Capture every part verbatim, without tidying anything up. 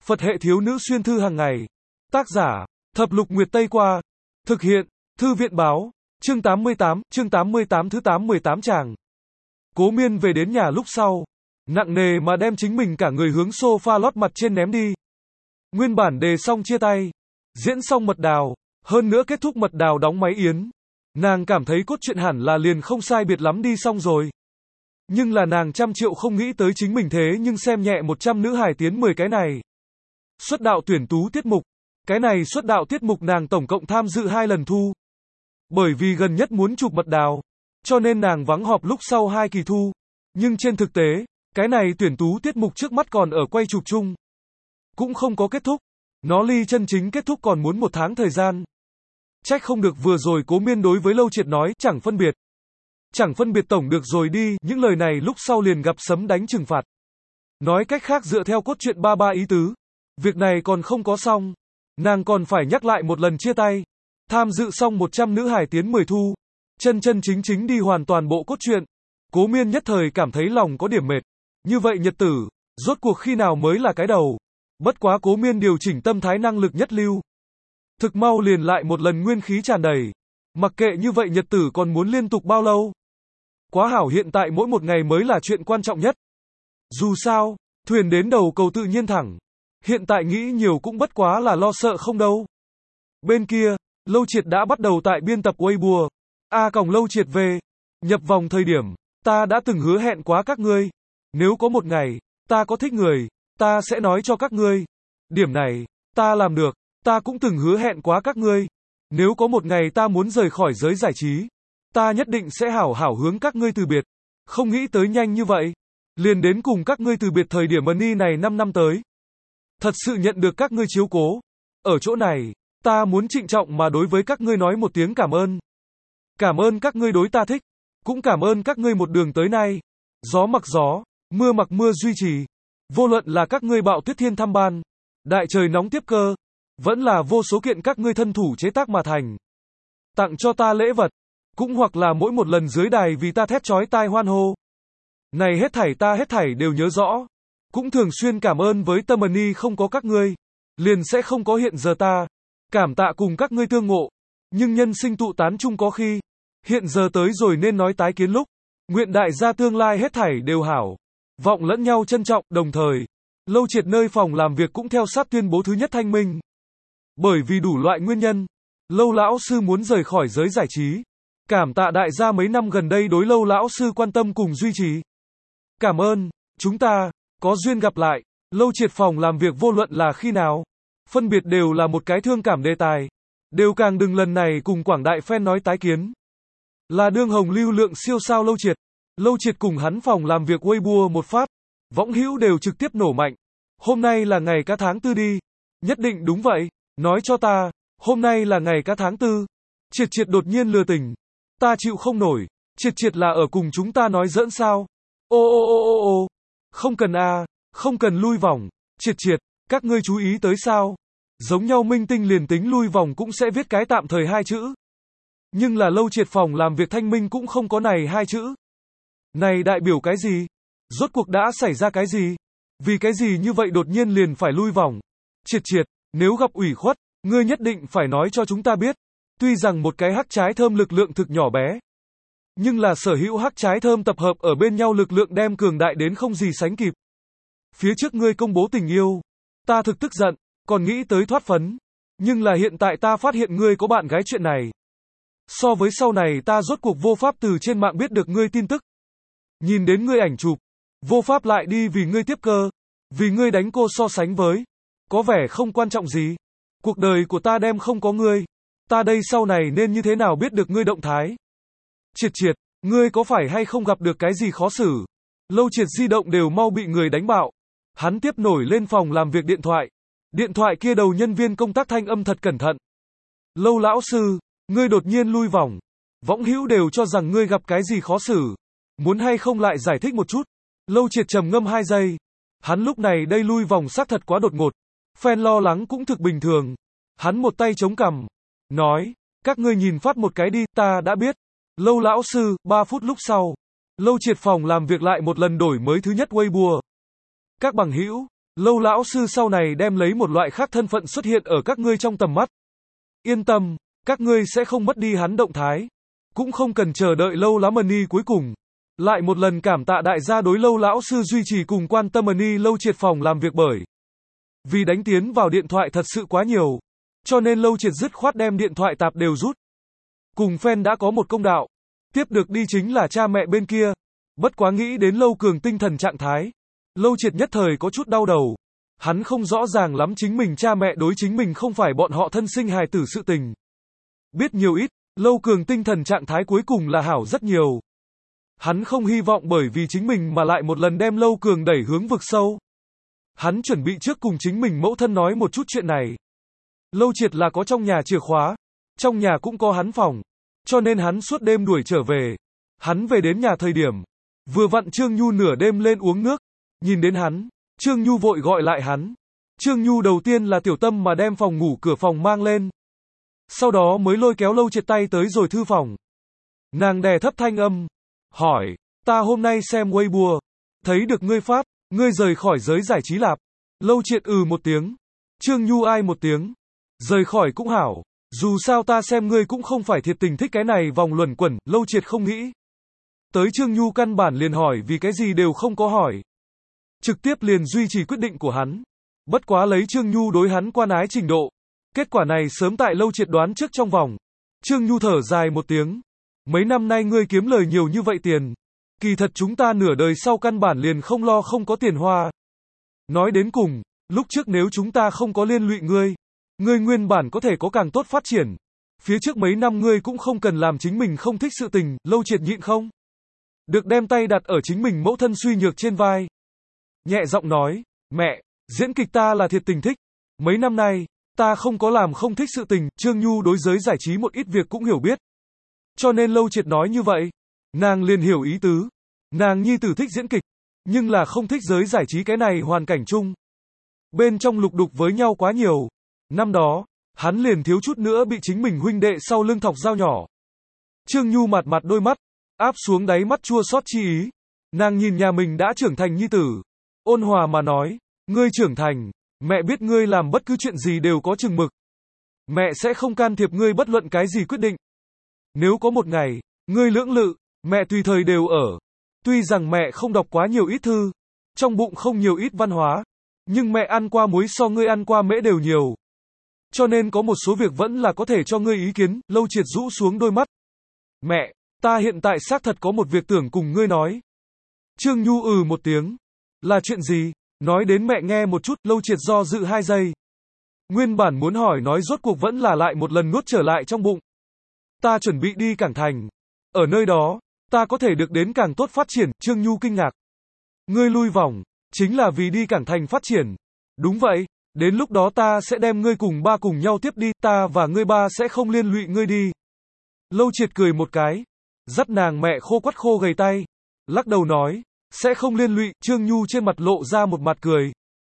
Phật hệ thiếu nữ xuyên thư hàng ngày. Tác giả, Thập Lục Nguyệt Tây Qua. Thực hiện, Thư viện Báo. Chương tám mươi tám, chương tám mươi tám thứ tám mười tám tràng. Cố Miên về đến nhà lúc sau, nặng nề mà đem chính mình cả người hướng sofa lót mặt trên ném đi. Nguyên bản đề xong chia tay, diễn xong mật đào, hơn nữa kết thúc mật đào đóng máy yến. Nàng cảm thấy cốt truyện hẳn là liền không sai biệt lắm đi xong rồi. Nhưng là nàng trăm triệu không nghĩ tới chính mình thế nhưng xem nhẹ một trăm nữ hài tiến mười cái này. Xuất đạo tuyển tú tiết mục. Cái này xuất đạo tiết mục nàng tổng cộng tham dự hai lần thu. Bởi vì gần nhất muốn chụp mật đào, cho nên nàng vắng họp lúc sau hai kỳ thu. Nhưng trên thực tế, cái này tuyển tú tiết mục trước mắt còn ở quay chụp chung. Cũng không có kết thúc. Nó ly chân chính kết thúc còn muốn một tháng thời gian. Trách không được vừa rồi Cố Miên đối với Lâu Triệt nói, chẳng phân biệt. Chẳng phân biệt tổng được rồi đi, những lời này lúc sau liền gặp sấm đánh trừng phạt. Nói cách khác dựa theo cốt truyện ba ba ý tứ, việc này còn không có xong. Nàng còn phải nhắc lại một lần chia tay. Tham dự xong một trăm nữ hải tiến mười thu. Chân chân chính chính đi hoàn toàn bộ cốt truyện. Cố Miên nhất thời cảm thấy lòng có điểm mệt. Như vậy nhật tử, rốt cuộc khi nào mới là cái đầu. Bất quá Cố Miên điều chỉnh tâm thái năng lực nhất lưu. Thực mau liền lại một lần nguyên khí tràn đầy. Mặc kệ như vậy nhật tử còn muốn liên tục bao lâu. Quá hảo, hiện tại mỗi một ngày mới là chuyện quan trọng nhất. Dù sao, thuyền đến đầu cầu tự nhiên thẳng. Hiện tại nghĩ nhiều cũng bất quá là lo sợ không đâu. Bên kia, Lâu Triệt đã bắt đầu tại biên tập Weibo. A còng Lâu Triệt về. Nhập vòng thời điểm, ta đã từng hứa hẹn quá các ngươi. Nếu có một ngày, ta có thích người, ta sẽ nói cho các ngươi. Điểm này, ta làm được. Ta cũng từng hứa hẹn quá các ngươi. Nếu có một ngày ta muốn rời khỏi giới giải trí, ta nhất định sẽ hảo hảo hướng các ngươi từ biệt. Không nghĩ tới nhanh như vậy. Liền đến cùng các ngươi từ biệt thời điểm Money này năm năm tới. Thật sự nhận được các ngươi chiếu cố. Ở chỗ này, ta muốn trịnh trọng mà đối với các ngươi nói một tiếng cảm ơn. Cảm ơn các ngươi đối ta thích. Cũng cảm ơn các ngươi một đường tới nay. Gió mặc gió, mưa mặc mưa duy trì. Vô luận là các ngươi bạo tuyết thiên thăm ban, đại trời nóng tiếp cơ, vẫn là vô số kiện các ngươi thân thủ chế tác mà thành. Tặng cho ta lễ vật. Cũng hoặc là mỗi một lần dưới đài vì ta thét chói tai hoan hô. Này hết thảy ta hết thảy đều nhớ rõ. Cũng thường xuyên cảm ơn với tâm Money, không có các ngươi, liền sẽ không có hiện giờ ta. Cảm tạ cùng các ngươi tương ngộ. Nhưng nhân sinh tụ tán chung có khi. Hiện giờ tới rồi nên nói tái kiến lúc. Nguyện đại gia tương lai hết thảy đều hảo. Vọng lẫn nhau trân trọng, đồng thời. Lâu Triệt nơi phòng làm việc cũng theo sát tuyên bố thứ nhất thanh minh. Bởi vì đủ loại nguyên nhân, Lâu lão sư muốn rời khỏi giới giải trí. Cảm tạ đại gia mấy năm gần đây đối Lâu lão sư quan tâm cùng duy trì. Cảm ơn, chúng ta có duyên gặp lại. Lâu Triệt phòng làm việc vô luận là khi nào, phân biệt đều là một cái thương cảm đề tài. Đều càng đừng lần này cùng quảng đại fan nói tái kiến. Là đương hồng lưu lượng siêu sao Lâu Triệt. Lâu Triệt cùng hắn phòng làm việc Weibo một phát, võng hữu đều trực tiếp nổ mạnh. Hôm nay là ngày cá tháng tư đi. Nhất định đúng vậy. Nói cho ta, hôm nay là ngày cá tháng tư. Triệt Triệt đột nhiên lừa tình. Ta chịu không nổi. Triệt Triệt là ở cùng chúng ta nói giỡn sao? Ô ô ô ô ô. Không cần a, à, không cần lui vòng. Triệt Triệt, các ngươi chú ý tới sao? Giống nhau minh tinh liền tính lui vòng cũng sẽ viết cái tạm thời hai chữ. Nhưng là Lâu Triệt phòng làm việc thanh minh cũng không có này hai chữ. Này đại biểu cái gì? Rốt cuộc đã xảy ra cái gì? Vì cái gì như vậy đột nhiên liền phải lui vòng? Triệt Triệt, nếu gặp ủy khuất, ngươi nhất định phải nói cho chúng ta biết. Tuy rằng một cái hắc trái thơm lực lượng thực nhỏ bé, nhưng là sở hữu hắc trái thơm tập hợp ở bên nhau lực lượng đem cường đại đến không gì sánh kịp. Phía trước ngươi công bố tình yêu, ta thực tức giận, còn nghĩ tới thoát phấn. Nhưng là hiện tại ta phát hiện ngươi có bạn gái chuyện này. So với sau này ta rốt cuộc vô pháp từ trên mạng biết được ngươi tin tức. Nhìn đến ngươi ảnh chụp, vô pháp lại đi vì ngươi tiếp cơ, vì ngươi đánh cô so sánh với. Có vẻ không quan trọng gì. Cuộc đời của ta đem không có ngươi. Ta đây sau này nên như thế nào biết được ngươi động thái? Triệt Triệt, ngươi có phải hay không gặp được cái gì khó xử? Lâu Triệt di động đều mau bị người đánh bạo. Hắn tiếp nổi lên phòng làm việc điện thoại. Điện thoại kia đầu nhân viên công tác thanh âm thật cẩn thận. Lâu lão sư, ngươi đột nhiên lui vòng. Võng hữu đều cho rằng ngươi gặp cái gì khó xử. Muốn hay không lại giải thích một chút? Lâu Triệt trầm ngâm hai giây. Hắn lúc này đây lui vòng xác thật quá đột ngột. Fan lo lắng cũng thực bình thường. Hắn một tay chống cằm. Nói, các ngươi nhìn phát một cái đi, ta đã biết. Lâu lão sư, ba phút lúc sau. Lâu Triệt phòng làm việc lại một lần đổi mới thứ nhất Weibo. Các bằng hữu, Lâu lão sư sau này đem lấy một loại khác thân phận xuất hiện ở các ngươi trong tầm mắt. Yên tâm, các ngươi sẽ không mất đi hắn động thái. Cũng không cần chờ đợi lâu lắm Money cuối cùng. Lại một lần cảm tạ đại gia đối lâu lão sư duy trì cùng quan tâm Money lâu triệt phòng làm việc bởi. Vì đánh tiến vào điện thoại thật sự quá nhiều. Cho nên lâu triệt dứt khoát đem điện thoại tạp đều rút. Cùng fan đã có một công đạo. Tiếp được đi chính là cha mẹ bên kia. Bất quá nghĩ đến lâu cường tinh thần trạng thái. Lâu triệt nhất thời có chút đau đầu. Hắn không rõ ràng lắm chính mình cha mẹ đối chính mình không phải bọn họ thân sinh hài tử sự tình. Biết nhiều ít, lâu cường tinh thần trạng thái cuối cùng là hảo rất nhiều. Hắn không hy vọng bởi vì chính mình mà lại một lần đem lâu cường đẩy hướng vực sâu. Hắn chuẩn bị trước cùng chính mình mẫu thân nói một chút chuyện này. Lâu triệt là có trong nhà chìa khóa. Trong nhà cũng có hắn phòng. Cho nên hắn suốt đêm đuổi trở về. Hắn về đến nhà thời điểm. Vừa vặn Trương Nhu nửa đêm lên uống nước. Nhìn đến hắn. Trương Nhu vội gọi lại hắn. Trương Nhu đầu tiên là tiểu tâm mà đem phòng ngủ cửa phòng mang lên. Sau đó mới lôi kéo lâu triệt tay tới rồi thư phòng. Nàng đè thấp thanh âm. Hỏi. Ta hôm nay xem Weibo. Thấy được ngươi phát. Ngươi rời khỏi giới giải trí lạp. Lâu triệt ừ một tiếng. Trương Nhu ai một tiếng. Rời khỏi cũng hảo. Dù sao ta xem ngươi cũng không phải thiệt tình thích cái này vòng luẩn quẩn. Lâu triệt không nghĩ. Tới Trương Nhu căn bản liền hỏi vì cái gì đều không có hỏi. Trực tiếp liền duy trì quyết định của hắn. Bất quá lấy Trương Nhu đối hắn quan ái trình độ. Kết quả này sớm tại lâu triệt đoán trước trong vòng. Trương Nhu thở dài một tiếng. Mấy năm nay ngươi kiếm lời nhiều như vậy tiền. Kỳ thật chúng ta nửa đời sau căn bản liền không lo không có tiền hoa. Nói đến cùng, lúc trước nếu chúng ta không có liên lụy ngươi, ngươi nguyên bản có thể có càng tốt phát triển. Phía trước mấy năm ngươi cũng không cần làm chính mình không thích sự tình, lâu triệt nhịn không? Được đem tay đặt ở chính mình mẫu thân suy nhược trên vai. Nhẹ giọng nói, mẹ, diễn kịch ta là thiệt tình thích. Mấy năm nay, ta không có làm không thích sự tình, Trương Nhu đối giới giải trí một ít việc cũng hiểu biết. Cho nên lâu triệt nói như vậy, nàng liền hiểu ý tứ. Nàng nhi tử thích diễn kịch, nhưng là không thích giới giải trí cái này hoàn cảnh chung. Bên trong lục đục với nhau quá nhiều. Năm đó, hắn liền thiếu chút nữa bị chính mình huynh đệ sau lưng thọc dao nhỏ. Trương Nhu mặt mặt đôi mắt, áp xuống đáy mắt chua xót chi ý. Nàng nhìn nhà mình đã trưởng thành nhi tử. Ôn hòa mà nói, ngươi trưởng thành, mẹ biết ngươi làm bất cứ chuyện gì đều có chừng mực. Mẹ sẽ không can thiệp ngươi bất luận cái gì quyết định. Nếu có một ngày, ngươi lưỡng lự, mẹ tùy thời đều ở. Tuy rằng mẹ không đọc quá nhiều ít thư, trong bụng không nhiều ít văn hóa, nhưng mẹ ăn qua muối so ngươi ăn qua mễ đều nhiều. Cho nên có một số việc vẫn là có thể cho ngươi ý kiến, lâu triệt rũ xuống đôi mắt. Mẹ, ta hiện tại xác thật có một việc tưởng cùng ngươi nói. Trương Nhu ừ một tiếng. Là chuyện gì? Nói đến mẹ nghe một chút, lâu triệt do dự hai giây. Nguyên bản muốn hỏi nói rốt cuộc vẫn là lại một lần nuốt trở lại trong bụng. Ta chuẩn bị đi Cảng Thành. Ở nơi đó, ta có thể được đến càng tốt phát triển, Trương Nhu kinh ngạc. Ngươi lui vòng, chính là vì đi Cảng Thành phát triển. Đúng vậy, đến lúc đó ta sẽ đem ngươi cùng ba cùng nhau tiếp đi, ta và ngươi ba sẽ không liên lụy ngươi đi. Lâu triệt cười một cái, dắt nàng mẹ khô quắt khô gầy tay, lắc đầu nói, sẽ không liên lụy, Trương Nhu trên mặt lộ ra một mặt cười.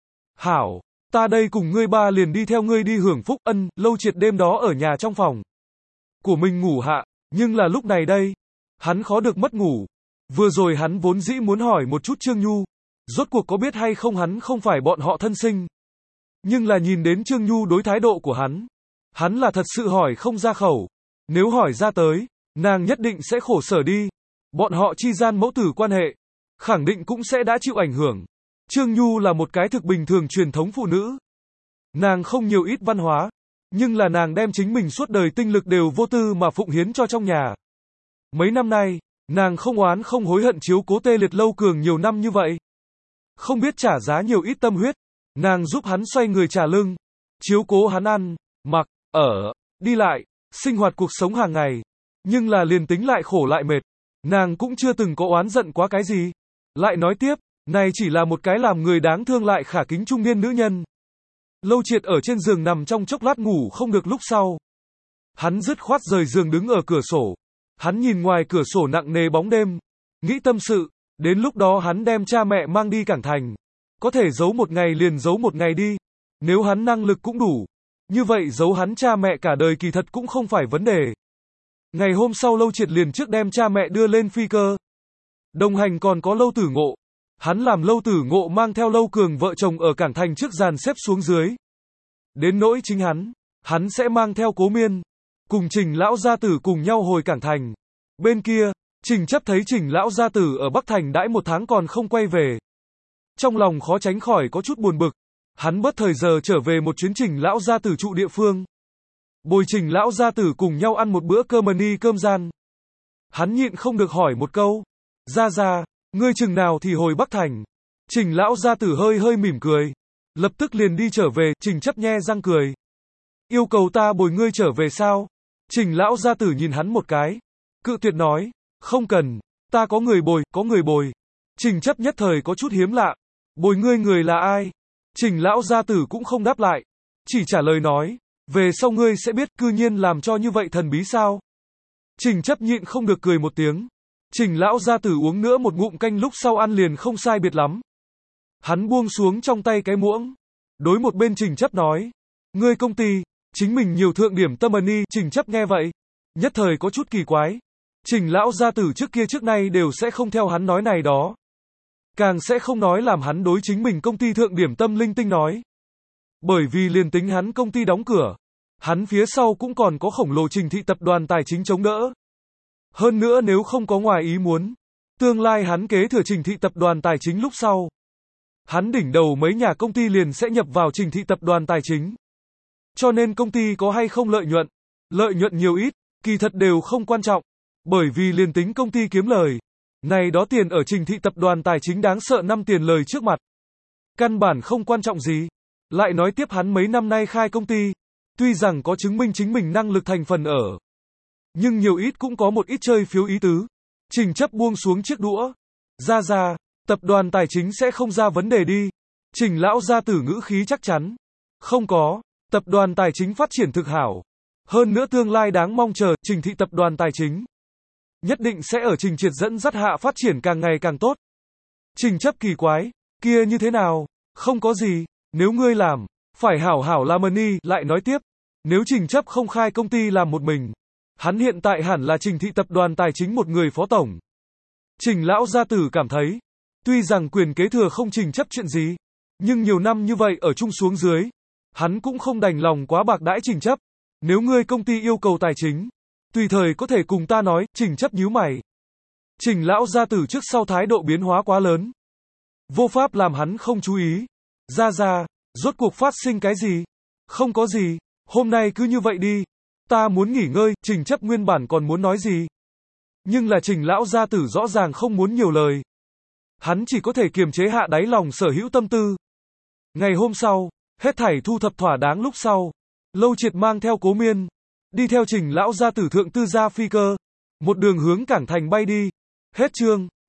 Hảo, ta đây cùng ngươi ba liền đi theo ngươi đi hưởng phúc ân, lâu triệt đêm đó ở nhà trong phòng của mình ngủ hạ, nhưng là lúc này đây, hắn khó được mất ngủ. Vừa rồi hắn vốn dĩ muốn hỏi một chút Trương Nhu, rốt cuộc có biết hay không hắn không phải bọn họ thân sinh. Nhưng là nhìn đến Trương Nhu đối thái độ của hắn, hắn là thật sự hỏi không ra khẩu. Nếu hỏi ra tới, nàng nhất định sẽ khổ sở đi. Bọn họ chi gian mẫu tử quan hệ, khẳng định cũng sẽ đã chịu ảnh hưởng. Trương Nhu là một cái thực bình thường truyền thống phụ nữ. Nàng không nhiều ít văn hóa, nhưng là nàng đem chính mình suốt đời tinh lực đều vô tư mà phụng hiến cho trong nhà. Mấy năm nay, nàng không oán không hối hận chiếu cố tê liệt lâu cường nhiều năm như vậy. Không biết trả giá nhiều ít tâm huyết, nàng giúp hắn xoay người trả lưng, chiếu cố hắn ăn, mặc, ở, đi lại, sinh hoạt cuộc sống hàng ngày. Nhưng là liền tính lại khổ lại mệt, nàng cũng chưa từng có oán giận quá cái gì. Lại nói tiếp, này chỉ là một cái làm người đáng thương lại khả kính trung niên nữ nhân. Lâu triệt ở trên giường nằm trong chốc lát ngủ không được lúc sau. Hắn dứt khoát rời giường đứng ở cửa sổ. Hắn nhìn ngoài cửa sổ nặng nề bóng đêm. Nghĩ tâm sự, đến lúc đó hắn đem cha mẹ mang đi Cảng Thành. Có thể giấu một ngày liền giấu một ngày đi. Nếu hắn năng lực cũng đủ. Như vậy giấu hắn cha mẹ cả đời kỳ thật cũng không phải vấn đề. Ngày hôm sau lâu triệt liền trước đem cha mẹ đưa lên phi cơ. Đồng hành còn có lâu tử ngộ. Hắn làm Lâu Tử Ngộ mang theo Lâu Cường vợ chồng ở cảng thành trước dàn xếp xuống dưới. Đến nỗi chính hắn, hắn sẽ mang theo Cố Miên, cùng Trình lão gia tử cùng nhau hồi cảng thành. Bên kia, Trình Chấp thấy Trình lão gia tử ở Bắc Thành đãi một tháng còn không quay về. Trong lòng khó tránh khỏi có chút buồn bực, hắn bớt thời giờ trở về một chuyến Trình lão gia tử trụ địa phương. Bồi Trình lão gia tử cùng nhau ăn một bữa cơm ni cơm gian. Hắn nhịn không được hỏi một câu, gia gia, ngươi chừng nào thì hồi Bắc Thành? Trình lão gia tử hơi hơi mỉm cười, lập tức liền đi trở về. Trình Chấp nhe răng cười, yêu cầu ta bồi ngươi trở về sao? Trình lão gia tử nhìn hắn một cái, cự tuyệt nói, không cần, ta có người bồi, có người bồi. Trình Chấp nhất thời có chút hiếm lạ, bồi ngươi người là ai? Trình lão gia tử cũng không đáp lại, chỉ trả lời nói, về sau ngươi sẽ biết. Cư nhiên làm cho như vậy thần bí sao? Trình Chấp nhịn không được cười một tiếng. Trình lão gia tử uống nữa một ngụm canh lúc sau ăn liền không sai biệt lắm. Hắn buông xuống trong tay cái muỗng, đối một bên Trình Chấp nói, ngươi công ty, chính mình nhiều thượng điểm tâm ni. Trình Chấp nghe vậy, nhất thời có chút kỳ quái. Trình lão gia tử trước kia trước nay đều sẽ không theo hắn nói này đó. Càng sẽ không nói làm hắn đối chính mình công ty thượng điểm tâm linh tinh nói. Bởi vì liền tính hắn công ty đóng cửa, hắn phía sau cũng còn có khổng lồ Trình thị tập đoàn tài chính chống đỡ. Hơn nữa nếu không có ngoài ý muốn, tương lai hắn kế thừa Trình thị tập đoàn tài chính lúc sau, hắn đỉnh đầu mấy nhà công ty liền sẽ nhập vào Trình thị tập đoàn tài chính. Cho nên công ty có hay không lợi nhuận, lợi nhuận nhiều ít, kỳ thật đều không quan trọng. Bởi vì liền tính công ty kiếm lời, này đó tiền ở Trình thị tập đoàn tài chính đáng sợ năm tiền lời trước mặt, căn bản không quan trọng gì. Lại nói tiếp hắn mấy năm nay khai công ty, tuy rằng có chứng minh chính mình năng lực thành phần ở, nhưng nhiều ít cũng có một ít chơi phiếu ý tứ. Trình Chấp buông xuống chiếc đũa, ra ra, tập đoàn tài chính sẽ không ra vấn đề đi. Trình lão gia tử ngữ khí chắc chắn, không có, tập đoàn tài chính phát triển thực hảo. Hơn nữa tương lai đáng mong chờ, Trình thị tập đoàn tài chính nhất định sẽ ở Trình Triệt dẫn dắt hạ phát triển càng ngày càng tốt. Trình Chấp kỳ quái, kia như thế nào? Không có gì, nếu ngươi làm, phải hảo hảo làm ni. Lại nói tiếp, nếu Trình Chấp không khai công ty làm một mình, hắn hiện tại hẳn là Trình thị tập đoàn tài chính một người phó tổng. Trình lão gia tử cảm thấy, tuy rằng quyền kế thừa không Trình Chấp chuyện gì, nhưng nhiều năm như vậy ở chung xuống dưới, hắn cũng không đành lòng quá bạc đãi Trình Chấp. Nếu ngươi công ty yêu cầu tài chính, tùy thời có thể cùng ta nói. Trình Chấp nhíu mày. Trình lão gia tử trước sau thái độ biến hóa quá lớn, vô pháp làm hắn không chú ý. Ra ra, rốt cuộc phát sinh cái gì? Không có gì, hôm nay cứ như vậy đi. Ta muốn nghỉ ngơi. Trình Chấp nguyên bản còn muốn nói gì, nhưng là Trình lão gia tử rõ ràng không muốn nhiều lời. Hắn chỉ có thể kiềm chế hạ đáy lòng sở hữu tâm tư. Ngày hôm sau, hết thảy thu thập thỏa đáng lúc sau, Lâu Triệt mang theo Cố Miên, đi theo Trình lão gia tử thượng tư gia phi cơ, một đường hướng cảng thành bay đi. Hết chương.